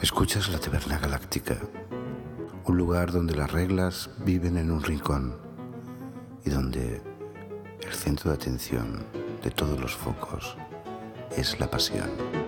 Escuchas la Taberna Galáctica, un lugar donde las reglas viven en un rincón y donde el centro de atención de todos los focos es la pasión.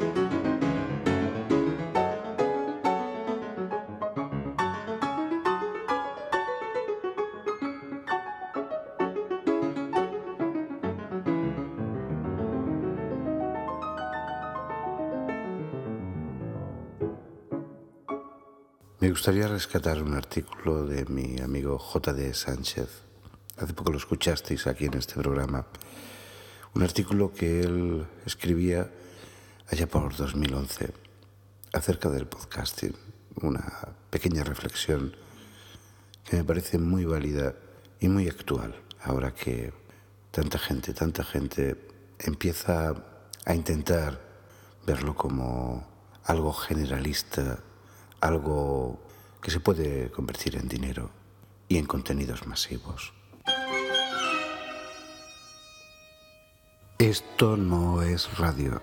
Me gustaría rescatar un artículo de mi amigo J.D. Sánchez. Hace poco lo escuchasteis aquí en este programa. Un artículo que él escribía allá por 2011 acerca del podcasting. Una pequeña reflexión que me parece muy válida y muy actual. Ahora que tanta gente empieza a intentar verlo como algo generalista, algo que se puede convertir en dinero y en contenidos masivos. Esto no es radio.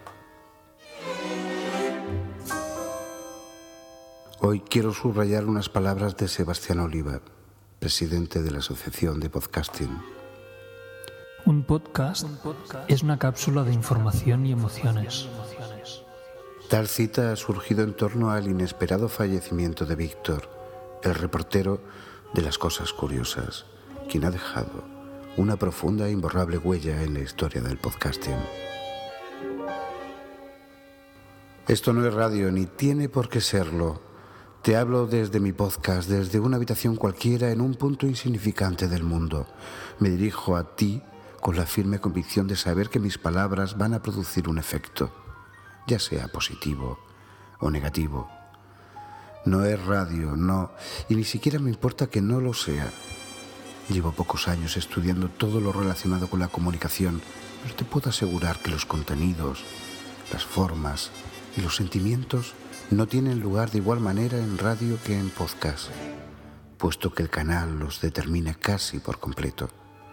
Hoy quiero subrayar unas palabras de Sebastián Oliva, presidente de la Asociación de Podcasting. Un podcast es una cápsula de información y emociones. Tal cita ha surgido en torno al inesperado fallecimiento de Víctor, el reportero de Las Cosas Curiosas, quien ha dejado una profunda e imborrable huella en la historia del podcasting. Esto no es radio, ni tiene por qué serlo. Te hablo desde mi podcast, desde una habitación cualquiera en un punto insignificante del mundo. Me dirijo a ti con la firme convicción de saber que mis palabras van a producir un efecto, ya sea positivo o negativo. No es radio, no, y ni siquiera me importa que no lo sea. Llevo pocos años estudiando todo lo relacionado con la comunicación, pero te puedo asegurar que los contenidos, las formas y los sentimientos no tienen lugar de igual manera en radio que en podcast, puesto que el canal los determina casi por completo.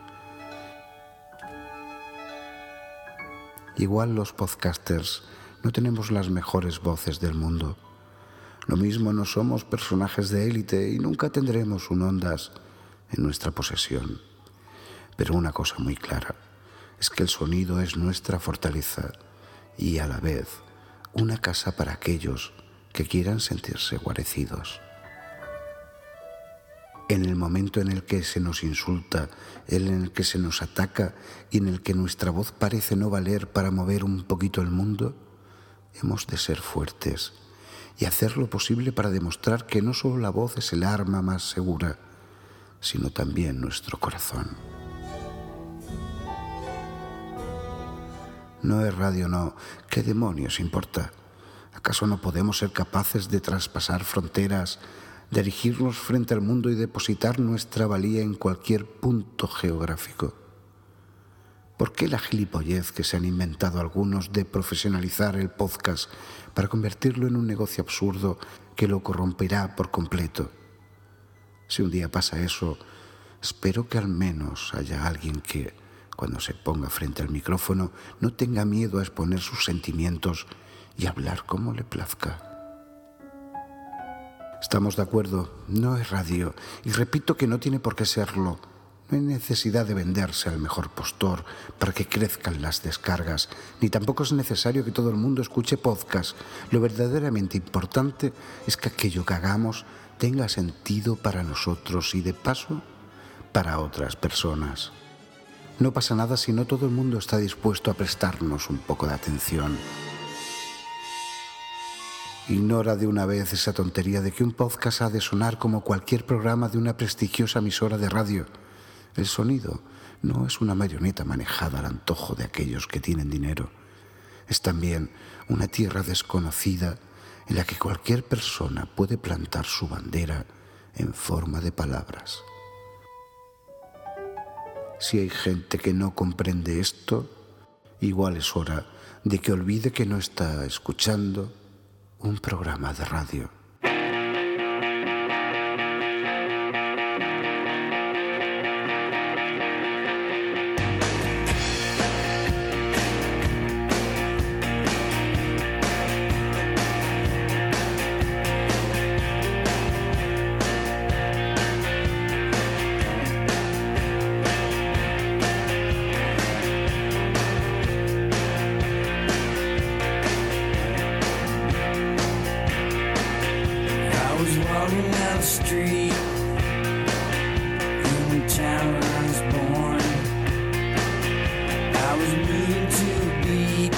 Igual los podcasters no tenemos las mejores voces del mundo. Lo mismo no somos personajes de élite y nunca tendremos un Ondas en nuestra posesión. Pero una cosa muy clara es que el sonido es nuestra fortaleza y a la vez una casa para aquellos que quieran sentirse guarecidos. En el momento en el que se nos insulta, en el que se nos ataca y en el que nuestra voz parece no valer para mover un poquito el mundo, hemos de ser fuertes y hacer lo posible para demostrar que no solo la voz es el arma más segura, sino también nuestro corazón. No es radio, no. ¿Qué demonios importa? ¿Acaso no podemos ser capaces de traspasar fronteras, de erigirnos frente al mundo y depositar nuestra valía en cualquier punto geográfico? ¿Por qué la gilipollez que se han inventado algunos de profesionalizar el podcast para convertirlo en un negocio absurdo que lo corromperá por completo? Si un día pasa eso, espero que al menos haya alguien que, cuando se ponga frente al micrófono, no tenga miedo a exponer sus sentimientos y hablar como le plazca. Estamos de acuerdo, no es radio, y repito que no tiene por qué serlo. No hay necesidad de venderse al mejor postor para que crezcan las descargas, ni tampoco es necesario que todo el mundo escuche podcast. Lo verdaderamente importante es que aquello que hagamos tenga sentido para nosotros y, de paso, para otras personas. No pasa nada si no todo el mundo está dispuesto a prestarnos un poco de atención. Ignora de una vez esa tontería de que un podcast ha de sonar como cualquier programa de una prestigiosa emisora de radio. El sonido no es una marioneta manejada al antojo de aquellos que tienen dinero. Es también una tierra desconocida en la que cualquier persona puede plantar su bandera en forma de palabras. Si hay gente que no comprende esto, igual es hora de que olvide que no está escuchando un programa de radio. street in the town I was born. I was moving to a beat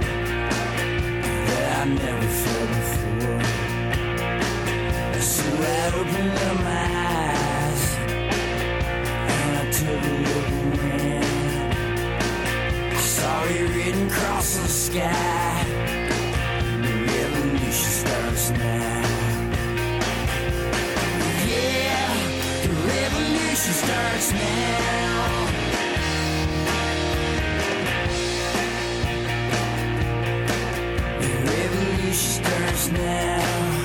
that I never felt before. So I opened up my eyes and I took a look around. I saw it written across the sky. The revolution starts now. Yeah, the revolution starts now. The revolution starts now.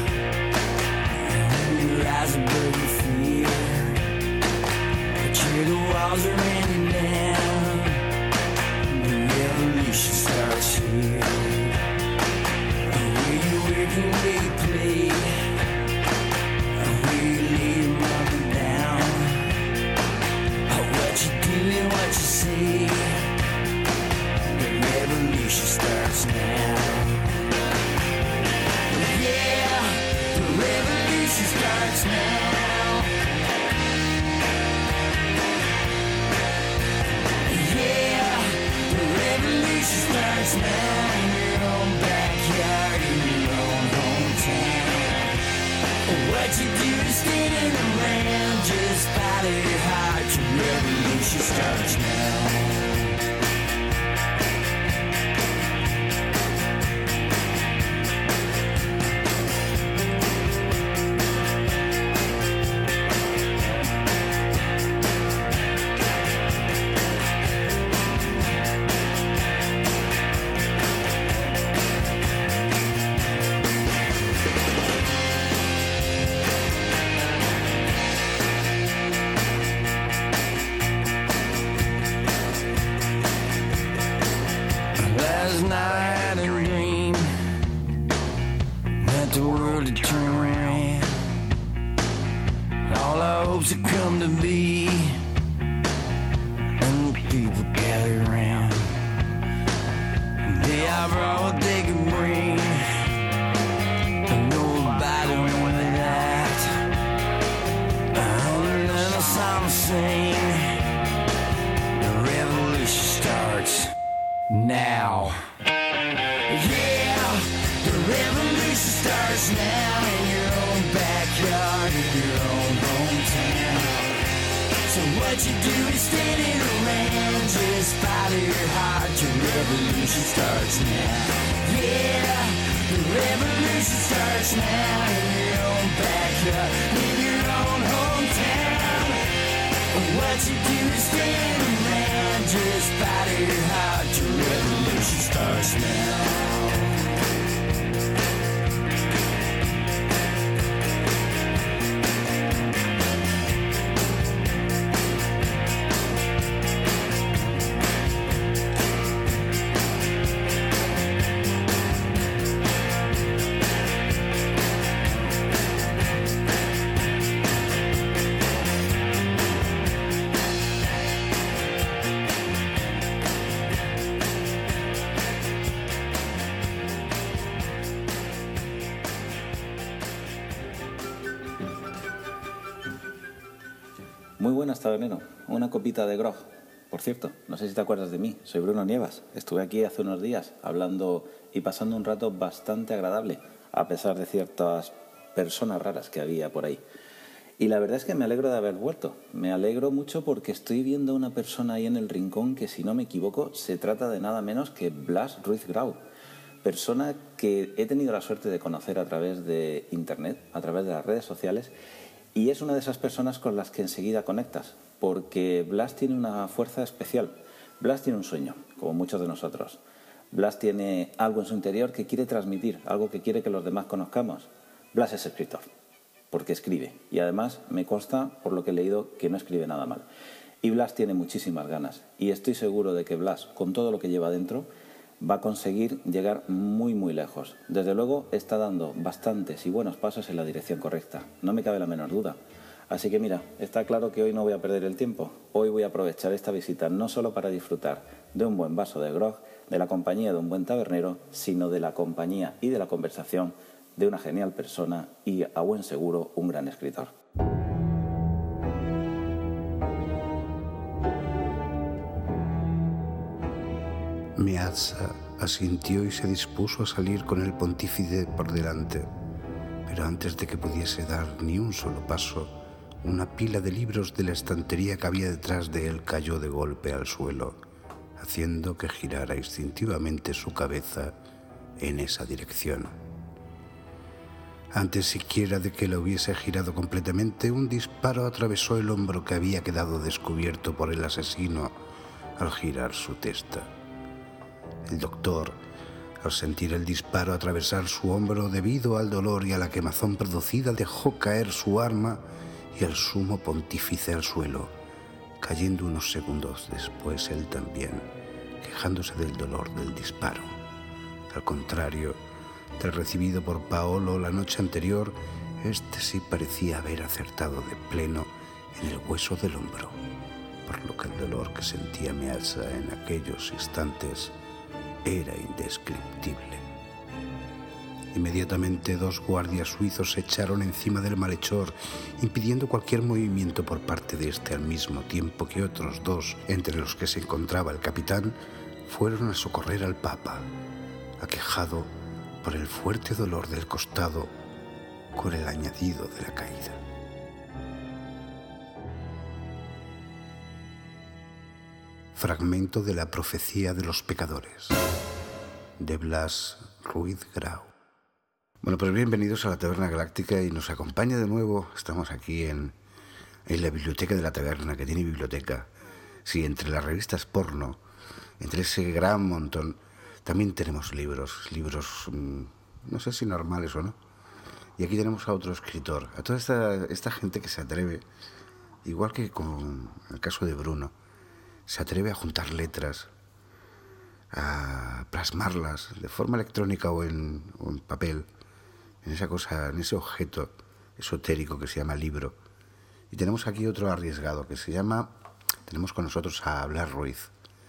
Rise above your fear, but here the walls are raining down. The revolution starts here. Where you work and where you play, where you lay your mother down, what you do and what you say. The revolution starts now. Yeah, the revolution starts now. Yeah, the revolution starts now. In your own backyard, in your own hometown. What you do is standing around, just follow your heart. Your revolution starts now. Last night I had a dream that the world had turned around. All our hopes had come to be, and the people gathered around. They offer all what they could bring, and nobody wanted that. And then a song sing. The revolution starts now. Yeah, the revolution starts now in your own backyard, in your own hometown. So what you do is standing around, just follow your heart. Your revolution starts now. Yeah, the revolution starts now in your own backyard, in your own hometown. What you do is stand around, just follow your heart. Your revolution starts now. Muy buenas, tabernero. Una copita de grog. Por cierto, no sé si te acuerdas de mí. Soy Bruno Nievas. Estuve aquí hace unos días hablando y pasando un rato bastante agradable, a pesar de ciertas personas raras que había por ahí. Y la verdad es que me alegro de haber vuelto. Me alegro mucho porque estoy viendo a una persona ahí en el rincón que, si no me equivoco, se trata de nada menos que Blas Ruiz Grau. Persona que he tenido la suerte de conocer a través de internet, a través de las redes sociales. Y es una de esas personas con las que enseguida conectas, porque Blas tiene una fuerza especial. Blas tiene un sueño, como muchos de nosotros. Blas tiene algo en su interior que quiere transmitir, algo que quiere que los demás conozcamos. Blas es escritor, porque escribe. Y además me consta, por lo que he leído, que no escribe nada mal. Y Blas tiene muchísimas ganas. Y estoy seguro de que Blas, con todo lo que lleva dentro, va a conseguir llegar muy muy lejos. Desde luego está dando bastantes y buenos pasos en la dirección correcta, no me cabe la menor duda. Así que mira, está claro que hoy no voy a perder el tiempo. Hoy voy a aprovechar esta visita no solo para disfrutar de un buen vaso de grog, de la compañía de un buen tabernero, sino de la compañía y de la conversación de una genial persona y, a buen seguro, un gran escritor. Meazza asintió y se dispuso a salir con el pontífice por delante. Pero antes de que pudiese dar ni un solo paso, una pila de libros de la estantería que había detrás de él cayó de golpe al suelo, haciendo que girara instintivamente su cabeza en esa dirección. Antes siquiera de que la hubiese girado completamente, un disparo atravesó el hombro que había quedado descubierto por el asesino al girar su testa. El doctor, al sentir el disparo atravesar su hombro debido al dolor y a la quemazón producida, dejó caer su arma y al sumo pontífice al suelo, cayendo unos segundos después él también, quejándose del dolor del disparo. Al contrario del recibido por Paolo la noche anterior, este sí parecía haber acertado de pleno en el hueso del hombro, por lo que el dolor que sentía Meazza en aquellos instantes era indescriptible. Inmediatamente 2 guardias suizos se echaron encima del malhechor, impidiendo cualquier movimiento por parte de este, al mismo tiempo que otros 2, entre los que se encontraba el capitán, fueron a socorrer al Papa, aquejado por el fuerte dolor del costado con el añadido de la caída. Fragmento de la profecía de los pecadores, de Blas Ruiz Grau. Bueno, pues bienvenidos a la Taberna Galáctica y nos acompaña de nuevo. Estamos aquí en la biblioteca de la taberna, que tiene biblioteca. Sí, entre las revistas porno, entre ese gran montón, también tenemos libros, no sé si normales o no. Y aquí tenemos a otro escritor, a toda esta gente que se atreve, igual que con el caso de Bruno, se atreve a juntar letras, a plasmarlas de forma electrónica o en papel, en esa cosa, en ese objeto esotérico que se llama libro. Y tenemos aquí otro arriesgado que se llama, tenemos con nosotros a Blas Ruiz.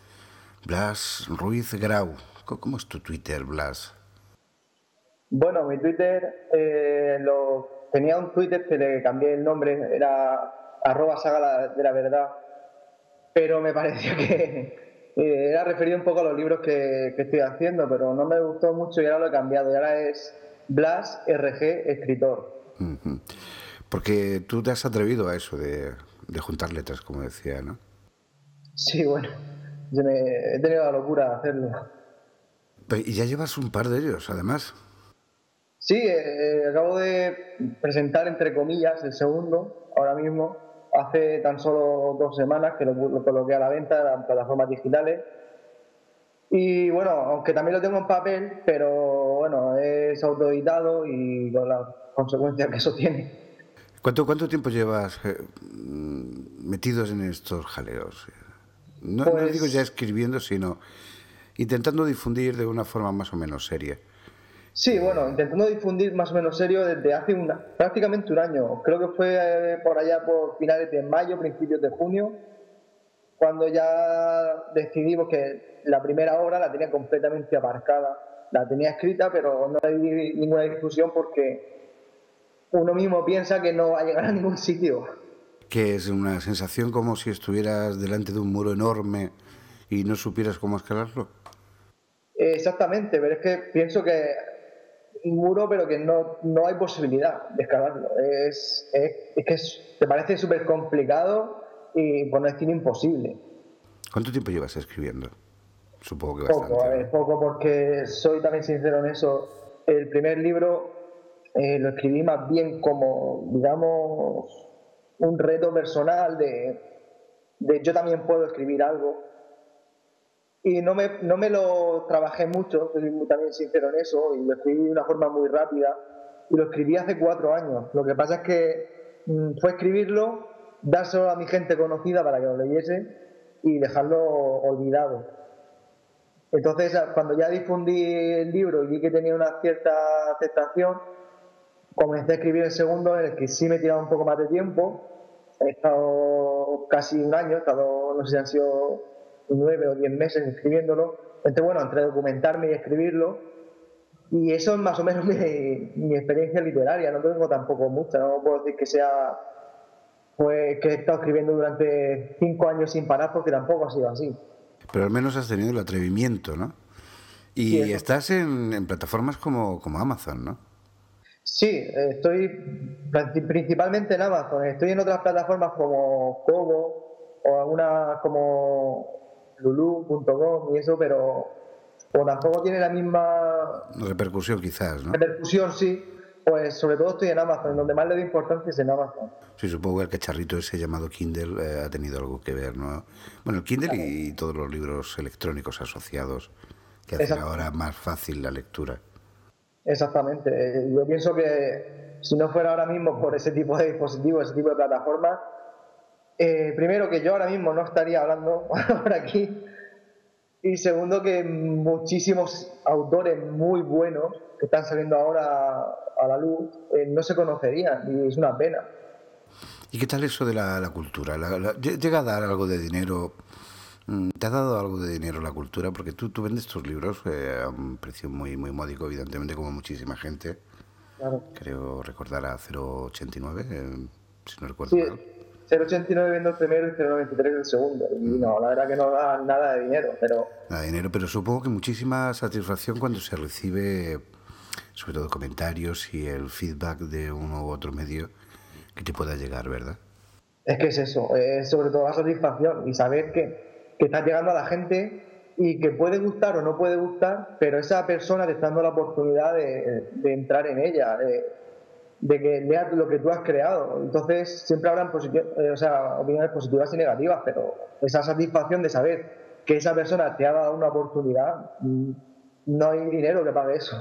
Blas Ruiz Grau. ¿Cómo es tu Twitter, Blas? Bueno, mi Twitter, tenía un Twitter que le cambié el nombre, era @saga de la verdad, pero me pareció que era referido un poco a los libros que estoy haciendo, pero no me gustó mucho y ahora lo he cambiado, y ahora es Blas RG Escritor. Uh-huh. Porque tú te has atrevido a eso de juntar letras, como decía, ¿no? Sí, bueno, he tenido la locura de hacerlo. Y ya llevas un par de ellos, además. Sí, acabo de presentar, entre comillas, el segundo, ahora mismo, hace tan solo 2 semanas que lo coloqué a la venta en plataformas digitales. Y bueno, aunque también lo tengo en papel, pero bueno, es autoeditado y con las consecuencias que eso tiene. ¿Cuánto tiempo llevas metidos en estos jaleos? No digo ya escribiendo, sino intentando difundir de una forma más o menos seria. Sí, bueno, intentando difundir más o menos serio desde hace prácticamente un año. Creo que fue por allá por finales de mayo, principios de junio, cuando ya decidimos que la primera obra la tenía completamente aparcada. La tenía escrita, pero no hay ninguna discusión porque uno mismo piensa que no va a llegar a ningún sitio. Que es una sensación como si estuvieras delante de un muro enorme y no supieras cómo escalarlo. Exactamente, pero es que pienso que un muro, pero que no hay posibilidad de escalarlo. Es que te parece súper complicado y, por no decir, imposible. ¿Cuánto tiempo llevas escribiendo? Supongo que bastante. Poco, porque soy también sincero en eso. El primer libro lo escribí más bien como, digamos, un reto personal de yo también puedo escribir algo. Y no me lo trabajé mucho, soy también sincero en eso, y lo escribí de una forma muy rápida. Y lo escribí hace 4 años. Lo que pasa es que fue escribirlo, dárselo a mi gente conocida para que lo leyese y dejarlo olvidado. Entonces, cuando ya difundí el libro y vi que tenía una cierta aceptación, comencé a escribir el segundo, en el que sí me he tirado un poco más de tiempo. He estado casi un año, no sé si han sido 9 o 10 meses escribiéndolo. Entonces, bueno, entre documentarme y escribirlo, y eso es más o menos mi experiencia literaria. No tengo tampoco mucha, no puedo decir que sea que he estado escribiendo durante 5 años sin parar, porque tampoco ha sido así. Pero al menos has tenido el atrevimiento, ¿no? Y Sí, eso. estás en plataformas como Amazon, ¿no? Sí, estoy principalmente en Amazon. Estoy en otras plataformas como Kobo o algunas como lulu.com y eso, pero como tampoco tiene la misma Repercusión quizás, ¿no? repercusión, sí, pues sobre todo estoy en Amazon. Donde más le doy importancia es en Amazon. Sí, supongo que el cacharrito ese llamado Kindle ha tenido algo que ver, ¿no? Bueno, el Kindle y todos los libros electrónicos asociados que hacen Exacto. ahora más fácil la lectura. Exactamente. Yo pienso que si no fuera ahora mismo por ese tipo de dispositivos, ese tipo de plataformas, primero que yo ahora mismo no estaría hablando por aquí, y segundo que muchísimos autores muy buenos que están saliendo ahora a la luz no se conocerían, y es una pena. ¿Y qué tal eso de la cultura? ¿Llega a dar algo de dinero? ¿Te ha dado algo de dinero la cultura? Porque tú vendes tus libros a un precio muy, muy módico, evidentemente, como muchísima gente. Claro. Creo recordar a 0,89, si no recuerdo Sí, mal. 0,89 viendo el primero y 0,93 el segundo. Y no, la verdad que no da nada de dinero, pero Nada de dinero, pero supongo que muchísima satisfacción cuando se recibe, sobre todo comentarios y el feedback de uno u otro medio que te pueda llegar, ¿verdad? es que es eso, es sobre todo la satisfacción y saber que estás llegando a la gente y que puede gustar o no puede gustar, pero esa persona te está dando la oportunidad de entrar en ella, de que leas lo que tú has creado. Entonces siempre habrán opiniones positivas y negativas, pero esa satisfacción de saber que esa persona te ha dado una oportunidad, no hay dinero que pague eso.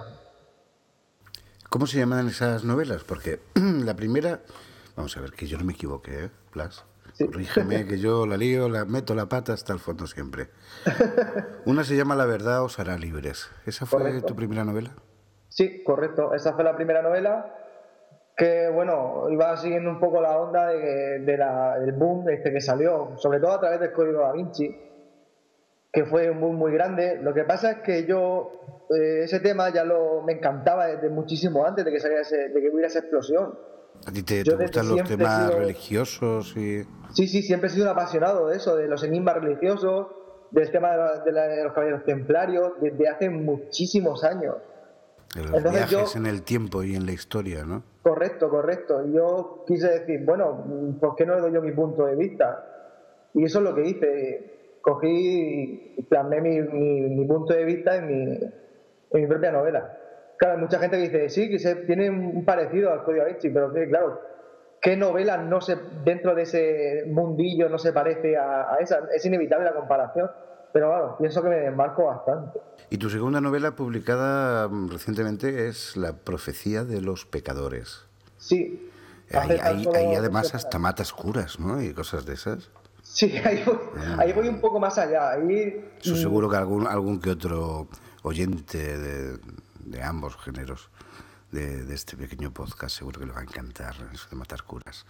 ¿Cómo se llaman esas novelas? Porque la primera, vamos a ver, que yo no me equivoque, ¿eh, Blas? Sí. Corrígeme, que yo la lío, la meto la pata hasta el fondo siempre. Una se llama La verdad os hará libres. ¿Esa fue Correcto. tu primera novela? Sí, correcto. Esa fue la primera novela que, bueno, iba siguiendo un poco la onda del boom que salió, sobre todo a través del Código Da Vinci, que fue un boom muy grande. Lo que pasa es que yo ese tema me encantaba desde muchísimo antes de que saliera de que hubiera esa explosión. ¿A ti te Yo desde gustan los siempre he temas sido, religiosos y sí, siempre he sido un apasionado de eso, de los enigmas religiosos, del tema de los caballeros templarios, desde hace muchísimos años. de los Entonces viajes en el tiempo y en la historia, ¿no? correcto. Y yo quise decir, bueno, ¿por qué no le doy yo mi punto de vista? Y eso es lo que hice. Cogí y plasmé mi punto de vista en mi propia novela. Claro, hay mucha gente que dice, sí, que tiene un parecido al Código Da Vinci, pero que, claro, ¿qué novela dentro de ese mundillo no se parece a esa? Es inevitable la comparación. Pero claro, pienso que me desmarco bastante. Y tu segunda novela publicada recientemente es La profecía de los pecadores. Sí, hace tan solo Ahí 2 además semanas. hasta matas curas, ¿no? Y cosas de esas. Sí, ahí voy un poco más allá. Eso seguro que algún que otro oyente de ambos géneros de este pequeño podcast seguro que le va a encantar eso de matar curas.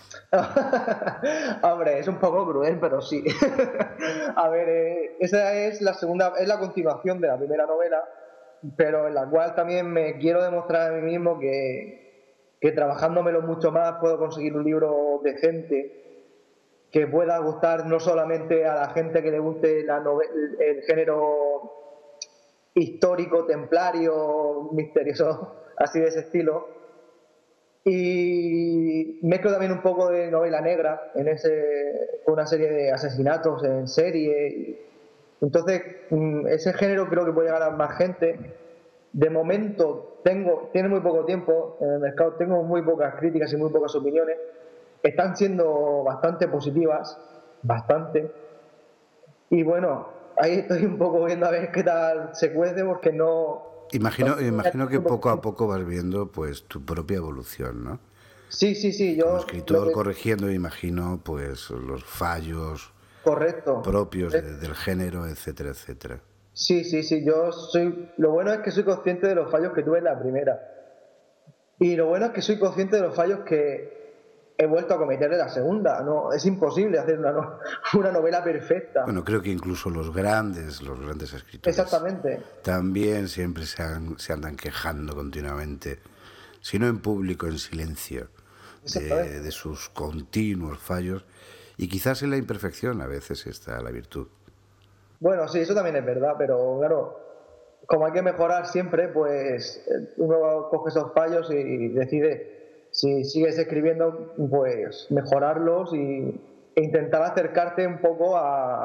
Hombre, es un poco cruel, pero sí. A ver, esa es la segunda, es la continuación de la primera novela, pero en la cual también me quiero demostrar a mí mismo que trabajándomelo mucho más puedo conseguir un libro decente que pueda gustar no solamente a la gente que le guste el género histórico, templario, misterioso, así de ese estilo. Y mezclo también un poco de novela negra con una serie de asesinatos en serie. Entonces, ese género creo que puede llegar a más gente. De momento tiene muy poco tiempo en el mercado, tengo muy pocas críticas y muy pocas opiniones. Están siendo bastante positivas, bastante. Y bueno, ahí estoy un poco viendo a ver qué tal se cuece, porque no... Imagino que poco a poco vas viendo pues tu propia evolución, ¿no? Sí, Como yo... escritor corrigiendo, imagino, pues los fallos Correcto. propios del género, etcétera, etcétera. Sí, lo bueno es que soy consciente de los fallos que tuve en la primera. Y lo bueno es que soy consciente de los fallos que he vuelto a cometer en la segunda. No, es imposible hacer una novela perfecta. Bueno, creo que incluso los grandes escritores Exactamente. también siempre se andan quejando continuamente, si no en público, en silencio, de sus continuos fallos. Y quizás en la imperfección a veces está la virtud. Bueno, sí, eso también es verdad, pero claro, como hay que mejorar siempre, pues uno coge esos fallos y decide si sigues escribiendo, pues mejorarlos e intentar acercarte un poco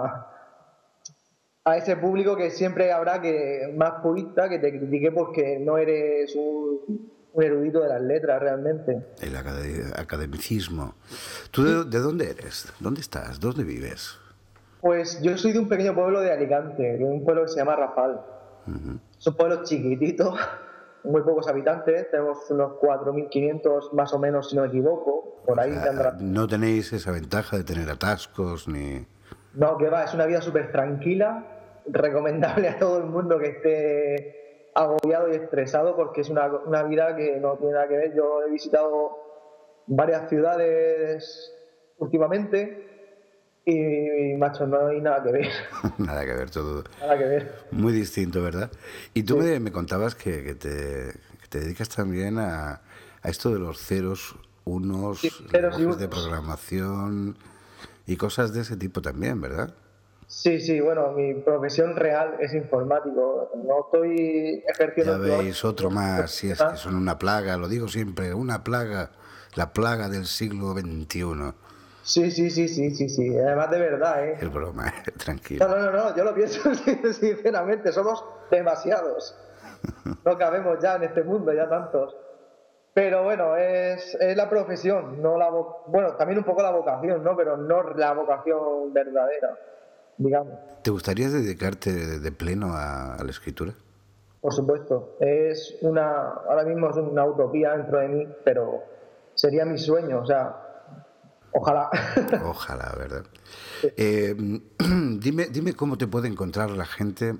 a ese público que siempre habrá que más purista que te critique porque no eres un erudito de las letras realmente. El academicismo. ¿Tú de dónde eres? ¿Dónde estás? ¿Dónde vives? Pues yo soy de un pequeño pueblo de Alicante, de un pueblo que se llama Rafal. Es un pueblo chiquitito, muy pocos habitantes, tenemos unos 4.500 más o menos, si no me equivoco, por ahí tendrá. No tenéis esa ventaja de tener atascos ni... No, que va, es una vida súper tranquila, recomendable a todo el mundo que esté agobiado y estresado porque es una vida que no tiene nada que ver. Yo he visitado varias ciudades últimamente y macho, no hay nada que ver. Nada que ver, todo Nada que ver. muy distinto, ¿verdad? Y tú Sí. me contabas que te dedicas también a esto de los ceros, unos, Sí, ceros y lenguajes de unos. programación y cosas de ese tipo también, ¿verdad? Sí, bueno, mi profesión real es informático. No estoy ejerciendo Ya últimamente veis, otro más, si es que son una plaga, lo digo siempre, una plaga, la plaga del siglo XXI. Sí. Además de verdad, ¿eh? Es broma, tranquilo. No, yo lo pienso sinceramente, somos demasiados. No cabemos ya en este mundo, ya tantos. Pero bueno, es la profesión, no bueno, también un poco la vocación, ¿no? Pero no la vocación verdadera, digamos. ¿Te gustaría dedicarte de pleno a la escritura? Por supuesto, ahora mismo es una utopía dentro de mí, pero sería mi sueño, o sea, ojalá. Ojalá, ¿verdad? Dime cómo te puede encontrar la gente,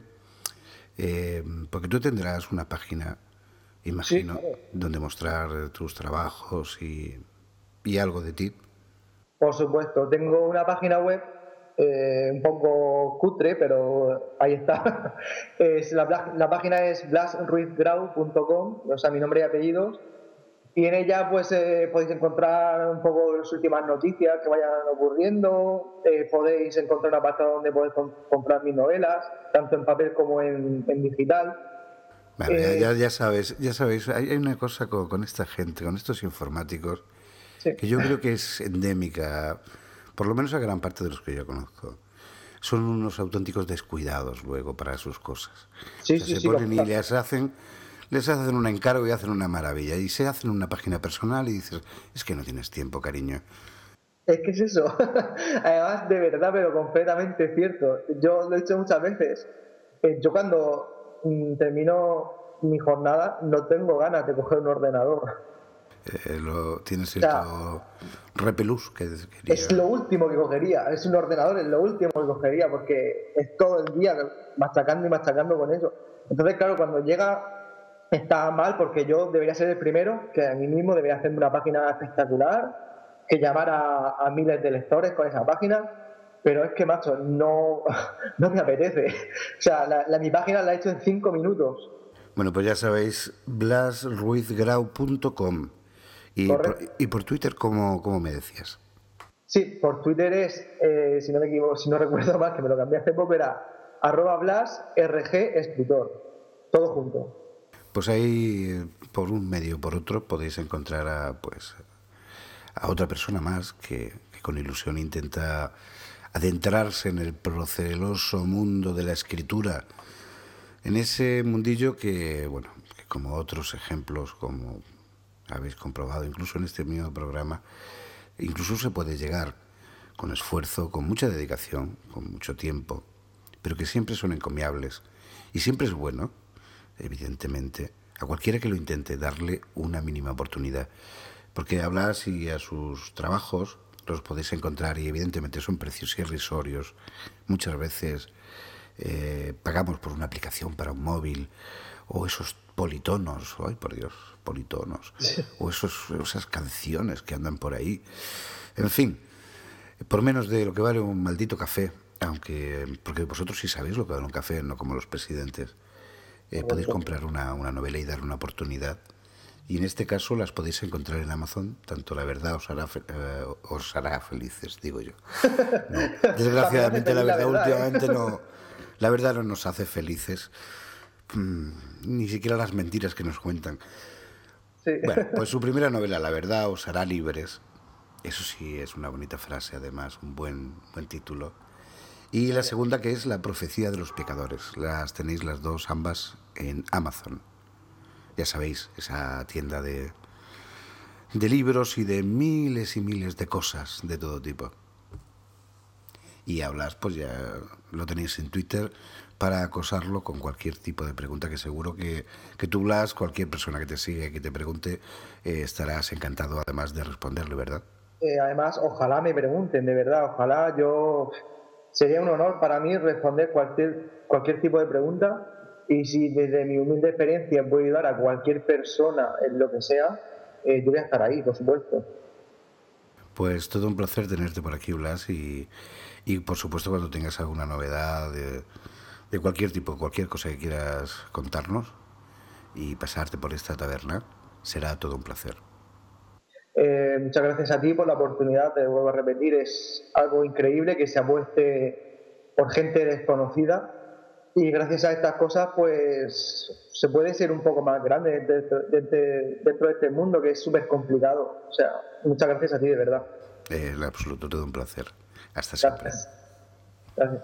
porque tú tendrás una página, Sí, imagino, claro. donde mostrar tus trabajos y algo de ti. Por supuesto, tengo una página web un poco cutre, pero ahí está. La página es blasruizgrau.com, o sea, mi nombre y apellidos. Y en ella pues podéis encontrar un poco las últimas noticias que vayan ocurriendo, podéis encontrar un apartado donde podéis comprar mis novelas, tanto en papel como en digital. Bueno, Eh, ya sabéis, hay una cosa con esta gente, con estos informáticos, sí, que yo creo que es endémica, por lo menos a gran parte de los que yo conozco. Son unos auténticos descuidados luego para sus cosas. O sea, se sí, ponen y les hacen un encargo y hacen una maravilla. Y se hacen una página personal y dices, es que no tienes tiempo, cariño. es que es eso. Además, de verdad, pero completamente cierto. Yo lo he dicho muchas veces. Yo cuando termino mi jornada no tengo ganas de coger un ordenador. Tienes O sea, cierto repelús que es quería. lo último que cogería. Es un ordenador, es lo último que cogería porque es todo el día machacando y machacando con eso. Entonces, claro, cuando llega está mal porque yo debería ser el primero que a mí mismo debería hacerme una página espectacular, que llamara a miles de lectores con esa página, pero es que, macho, no, no me apetece. O sea, mi página la he hecho en 5 minutos, Bueno, pues ya sabéis, blasruizgrau.com. ¿correcto? Y por Twitter, ¿cómo me decías? Sí, por Twitter es, si no me equivoco, si no recuerdo mal, que me lo cambié hace poco, era @blasrgescritor, todo junto. Pues ahí, por un medio o por otro, podéis encontrar a otra persona más que con ilusión intenta adentrarse en el proceloso mundo de la escritura, en ese mundillo que, bueno, que como otros ejemplos, como habéis comprobado incluso en este mismo programa, incluso se puede llegar con esfuerzo, con mucha dedicación, con mucho tiempo, pero que siempre son encomiables. Y siempre es bueno, evidentemente, a cualquiera que lo intente darle una mínima oportunidad. Porque a Blas y a sus trabajos los podéis encontrar y evidentemente son precios irrisorios. Muchas veces pagamos por una aplicación para un móvil o esos politonos, ay por Dios, politonos, o esas canciones que andan por ahí. En fin, por menos de lo que vale un maldito café, porque vosotros sí sabéis lo que vale un café, no como los presidentes. Podéis comprar una novela y darle una oportunidad. Y en este caso las podéis encontrar en Amazon, tanto La Verdad os hará felices, digo yo. No, desgraciadamente La Verdad últimamente La verdad no nos hace felices, ni siquiera las mentiras que nos cuentan. Sí. Bueno, pues su primera novela, La verdad os hará libres. Eso sí, es una bonita frase, además, un buen título. Y la segunda, que es La profecía de los pecadores. Las tenéis las dos, ambas, en Amazon. Ya sabéis, esa tienda de libros y de miles y miles de cosas de todo tipo. Y a Blas, pues ya lo tenéis en Twitter para acosarlo con cualquier tipo de pregunta, que seguro que tú, Blas, cualquier persona que te sigue, que te pregunte, estarás encantado además de responderle, ¿verdad? Además, ojalá me pregunten, de verdad, ojalá sería un honor para mí responder cualquier tipo de pregunta, y si desde mi humilde experiencia puedo ayudar a cualquier persona en lo que sea, yo voy a estar ahí, por supuesto. Pues todo un placer tenerte por aquí, Blas, y por supuesto cuando tengas alguna novedad de cualquier tipo, cualquier cosa que quieras contarnos y pasarte por esta taberna, será todo un placer. Muchas gracias a ti por la oportunidad, te vuelvo a repetir, es algo increíble que se apueste por gente desconocida, y gracias a estas cosas pues se puede ser un poco más grande dentro de este mundo que es súper complicado. O sea, muchas gracias a ti, de verdad. En absoluto, todo un placer. Hasta siempre. Gracias.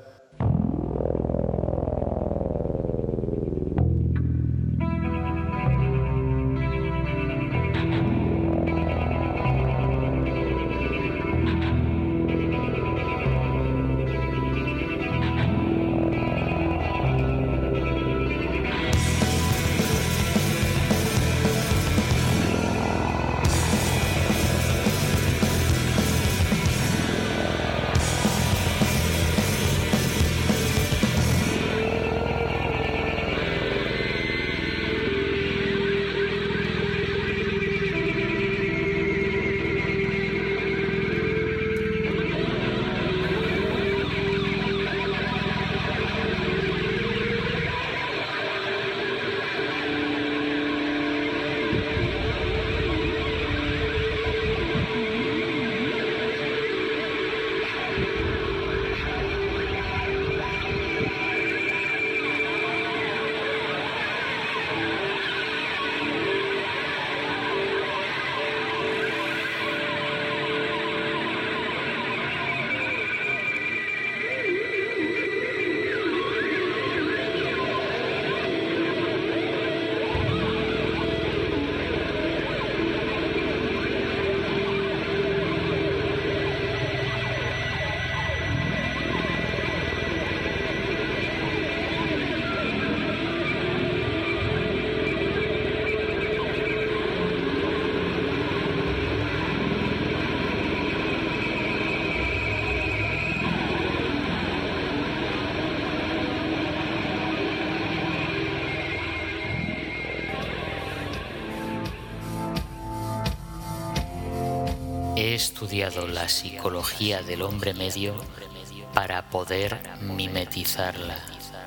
He estudiado la psicología del hombre medio para poder mimetizarla.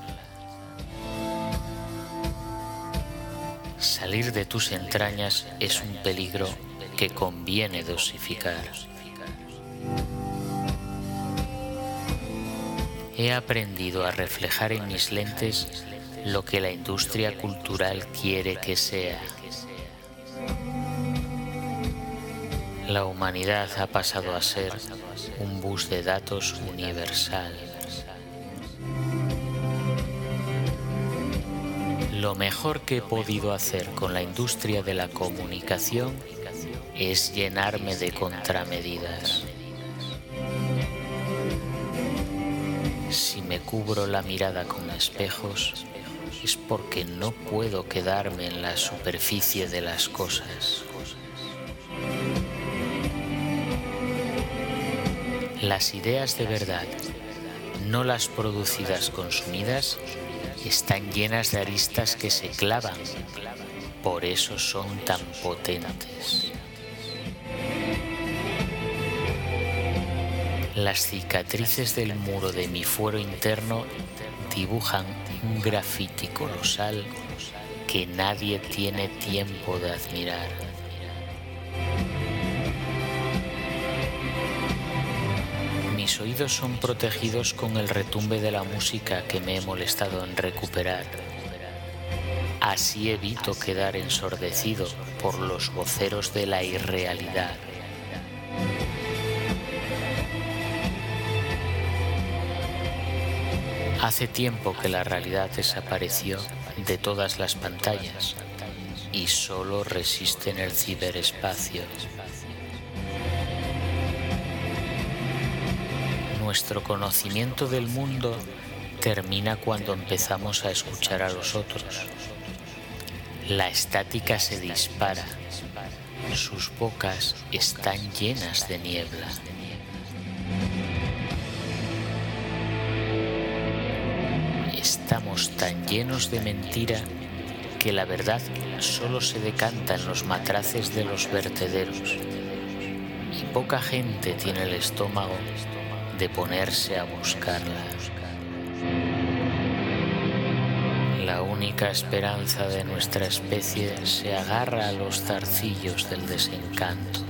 Salir de tus entrañas es un peligro que conviene dosificar. He aprendido a reflejar en mis lentes lo que la industria cultural quiere que sea. La humanidad ha pasado a ser un bus de datos universal. Lo mejor que he podido hacer con la industria de la comunicación es llenarme de contramedidas. Si me cubro la mirada con espejos, es porque no puedo quedarme en la superficie de las cosas. Las ideas de verdad, no las producidas consumidas, están llenas de aristas que se clavan, por eso son tan potentes. Las cicatrices del muro de mi fuero interno dibujan un grafiti colosal que nadie tiene tiempo de admirar. Mi Mis oídos son protegidos con el retumbe de la música que me he molestado en recuperar. Así evito quedar ensordecido por los voceros de la irrealidad. Hace tiempo que la realidad desapareció de todas las pantallas y solo resiste en el ciberespacio. Nuestro conocimiento del mundo termina cuando empezamos a escuchar a los otros. La estática se dispara. Sus bocas están llenas de niebla. Estamos tan llenos de mentira que la verdad solo se decanta en los matraces de los vertederos. Y poca gente tiene el estómago de ponerse a buscarla. La única esperanza de nuestra especie se agarra a los zarcillos del desencanto.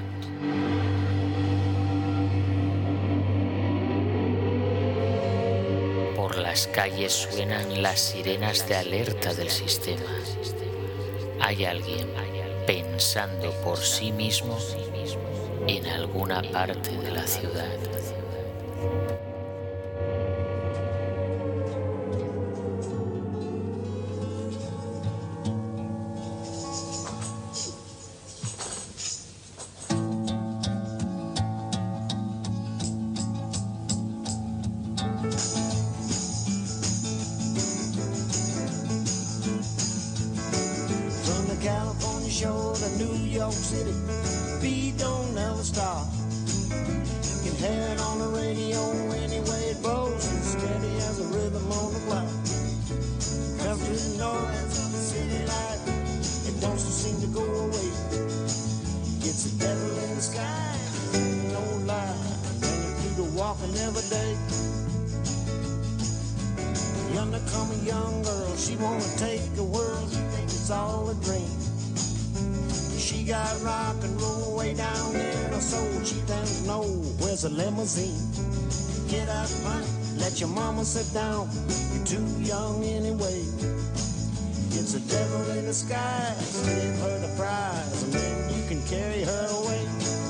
Por las calles suenan las sirenas de alerta del sistema. Hay alguien pensando por sí mismo en alguna parte de la ciudad. California shore to New York City, beat don't never stop. You can hear it on the radio anyway it blows, as steady as a rhythm on the block. After the noise of the city life, it don't seem to go away. It's the devil in the sky, no lie, bringing people walking every day. Yonder come a young girl, she wanna take the world, she thinks it's all a dream. She got rock and roll way down in her soul. She doesn't know where's a limousine. Get up, honey, let your mama sit down. You're too young anyway. It's a devil in the sky. Give her the prize, and then you can carry her away.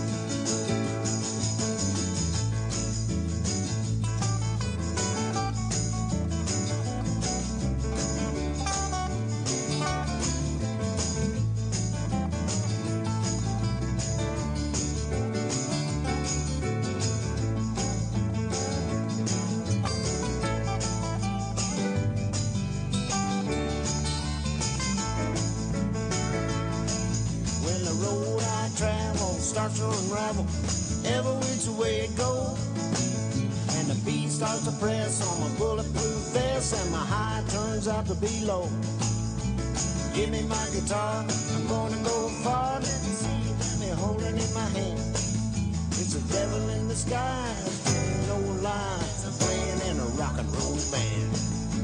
Starts to unravel every which way it goes, and the beat starts to press on my bulletproof vest, and my high turns out to be low. Give me my guitar, I'm gonna go far. Let me see you, let me hold it in my hand. It's a devil in the sky, no lie, playing in a rock and roll band.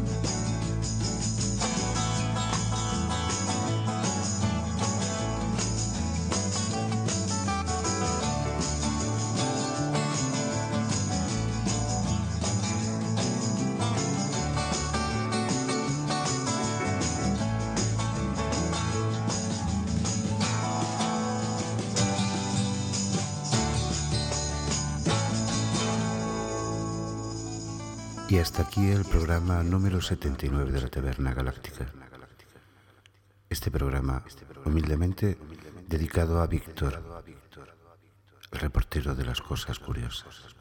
Y hasta aquí el programa número 79 de la Taberna Galáctica. Este programa, humildemente, dedicado a Víctor, el reportero de las cosas curiosas.